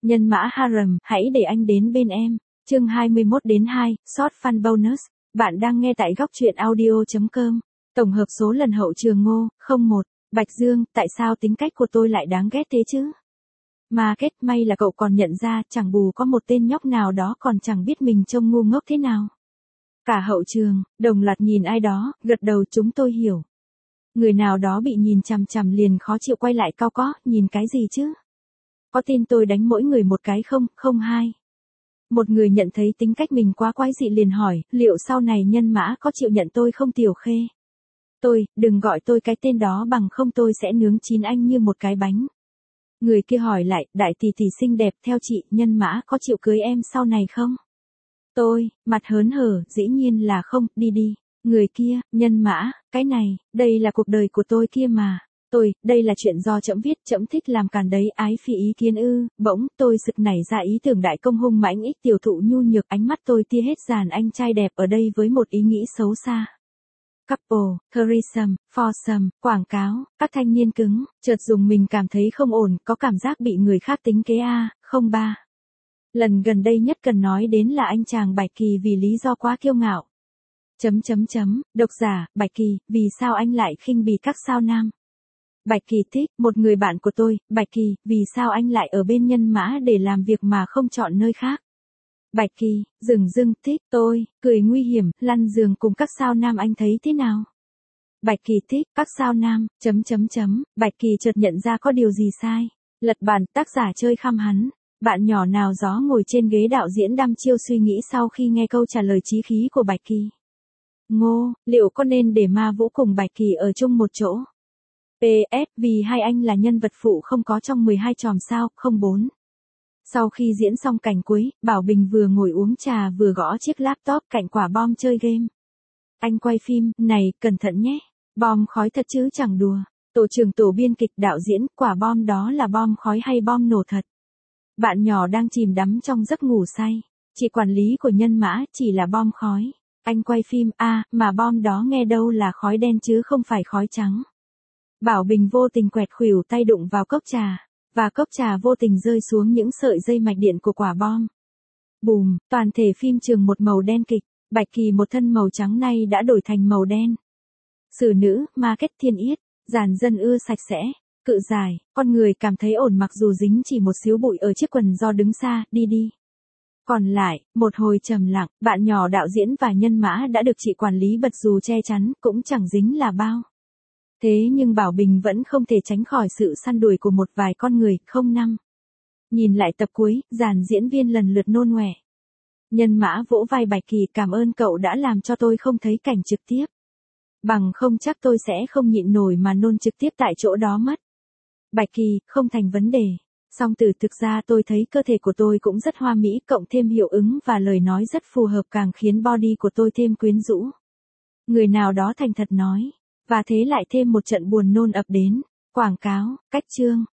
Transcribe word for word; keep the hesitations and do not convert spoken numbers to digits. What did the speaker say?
Nhân mã harem, hãy để anh đến bên em. Chương hai mươi mốt đến hai, short fun bonus. Bạn đang nghe tại góc truyện audio chấm com. Tổng hợp số lần hậu trường Ngô, không một. Bạch Dương, tại sao tính cách của tôi lại đáng ghét thế chứ? Mà kết may là cậu còn nhận ra, chẳng bù có một tên nhóc nào đó còn chẳng biết mình trông ngu ngốc thế nào. Cả hậu trường, đồng loạt nhìn ai đó, gật đầu chúng tôi hiểu. Người nào đó bị nhìn chằm chằm liền khó chịu quay lại cau có, nhìn cái gì chứ? Có tin tôi đánh mỗi người một cái không, không hai. Một người nhận thấy tính cách mình quá quái dị liền hỏi, liệu sau này Nhân Mã có chịu nhận tôi không Tiểu Khê? Tôi, đừng gọi tôi cái tên đó bằng không tôi sẽ nướng chín anh như một cái bánh. Người kia hỏi lại, đại tỷ tỷ xinh đẹp theo chị, Nhân Mã có chịu cưới em sau này không? Tôi, mặt hớn hở, dĩ nhiên là không, đi đi. Người kia, Nhân Mã, cái này, đây là cuộc đời của tôi kia mà. Tôi, đây là chuyện do trẫm viết, trẫm thích làm càn đấy, ái phi ý kiến ư, bỗng, tôi sực nảy ra ý tưởng đại công hung mãnh ích tiểu thụ nhu nhược, ánh mắt tôi tia hết dàn anh trai đẹp ở đây với một ý nghĩ xấu xa. Couple, threesome, foursome, quảng cáo, các thanh niên cứng, chợt dùng mình cảm thấy không ổn, có cảm giác bị người khác tính kế a, không ba. Lần gần đây nhất cần nói đến là anh chàng Bạch Kỳ vì lý do quá kiêu ngạo. Chấm chấm chấm, độc giả, Bạch Kỳ, vì sao anh lại khinh bỉ các sao nam? Bạch Kỳ thích, một người bạn của tôi, Bạch Kỳ, vì sao anh lại ở bên Nhân Mã để làm việc mà không chọn nơi khác? Bạch Kỳ, dừng dưng, thích, tôi, cười nguy hiểm, lăn giường cùng các sao nam anh thấy thế nào? Bạch Kỳ thích, các sao nam, chấm chấm chấm, Bạch Kỳ chợt nhận ra có điều gì sai. Lật bàn, tác giả chơi khăm hắn. Bạn nhỏ nào gió ngồi trên ghế đạo diễn đăm chiêu suy nghĩ sau khi nghe câu trả lời chí khí của Bạch Kỳ. Ngô, liệu có nên để Ma Vũ cùng Bạch Kỳ ở chung một chỗ? pê ét, vì hai anh là nhân vật phụ không có trong mười hai chòm sao, không bốn. Sau khi diễn xong cảnh cuối, Bảo Bình vừa ngồi uống trà vừa gõ chiếc laptop cạnh quả bom chơi game. Anh quay phim, này, cẩn thận nhé. Bom khói thật chứ chẳng đùa. Tổ trưởng tổ biên kịch đạo diễn, quả bom đó là bom khói hay bom nổ thật? Bạn nhỏ đang chìm đắm trong giấc ngủ say. Chị quản lý của Nhân Mã chỉ là bom khói. Anh quay phim, a à, mà bom đó nghe đâu là khói đen chứ không phải khói trắng. Bảo Bình vô tình quẹt khuỷu tay đụng vào cốc trà, và cốc trà vô tình rơi xuống những sợi dây mạch điện của quả bom. Bùm, toàn thể phim trường một màu đen kịch, Bạch Kỳ một thân màu trắng nay đã đổi thành màu đen. Xử nữ, market thiên yết, giàn dân ưa sạch sẽ, cự dài, con người cảm thấy ổn mặc dù dính chỉ một xíu bụi ở chiếc quần do đứng xa, đi đi. Còn lại, một hồi trầm lặng, bạn nhỏ đạo diễn và Nhân Mã đã được chị quản lý bật dù che chắn, cũng chẳng dính là bao. Thế nhưng Bảo Bình vẫn không thể tránh khỏi sự săn đuổi của một vài con người, không năm. Nhìn lại tập cuối, dàn diễn viên lần lượt nôn ngoẻ. Nhân Mã vỗ vai Bạch Kỳ, cảm ơn cậu đã làm cho tôi không thấy cảnh trực tiếp. Bằng không chắc tôi sẽ không nhịn nổi mà nôn trực tiếp tại chỗ đó mất. Bạch Kỳ, không thành vấn đề. Song từ thực ra tôi thấy cơ thể của tôi cũng rất hoa mỹ, cộng thêm hiệu ứng và lời nói rất phù hợp càng khiến body của tôi thêm quyến rũ. Người nào đó thành thật nói. Và thế lại thêm một trận buồn nôn ập đến. Quảng cáo, cách chương.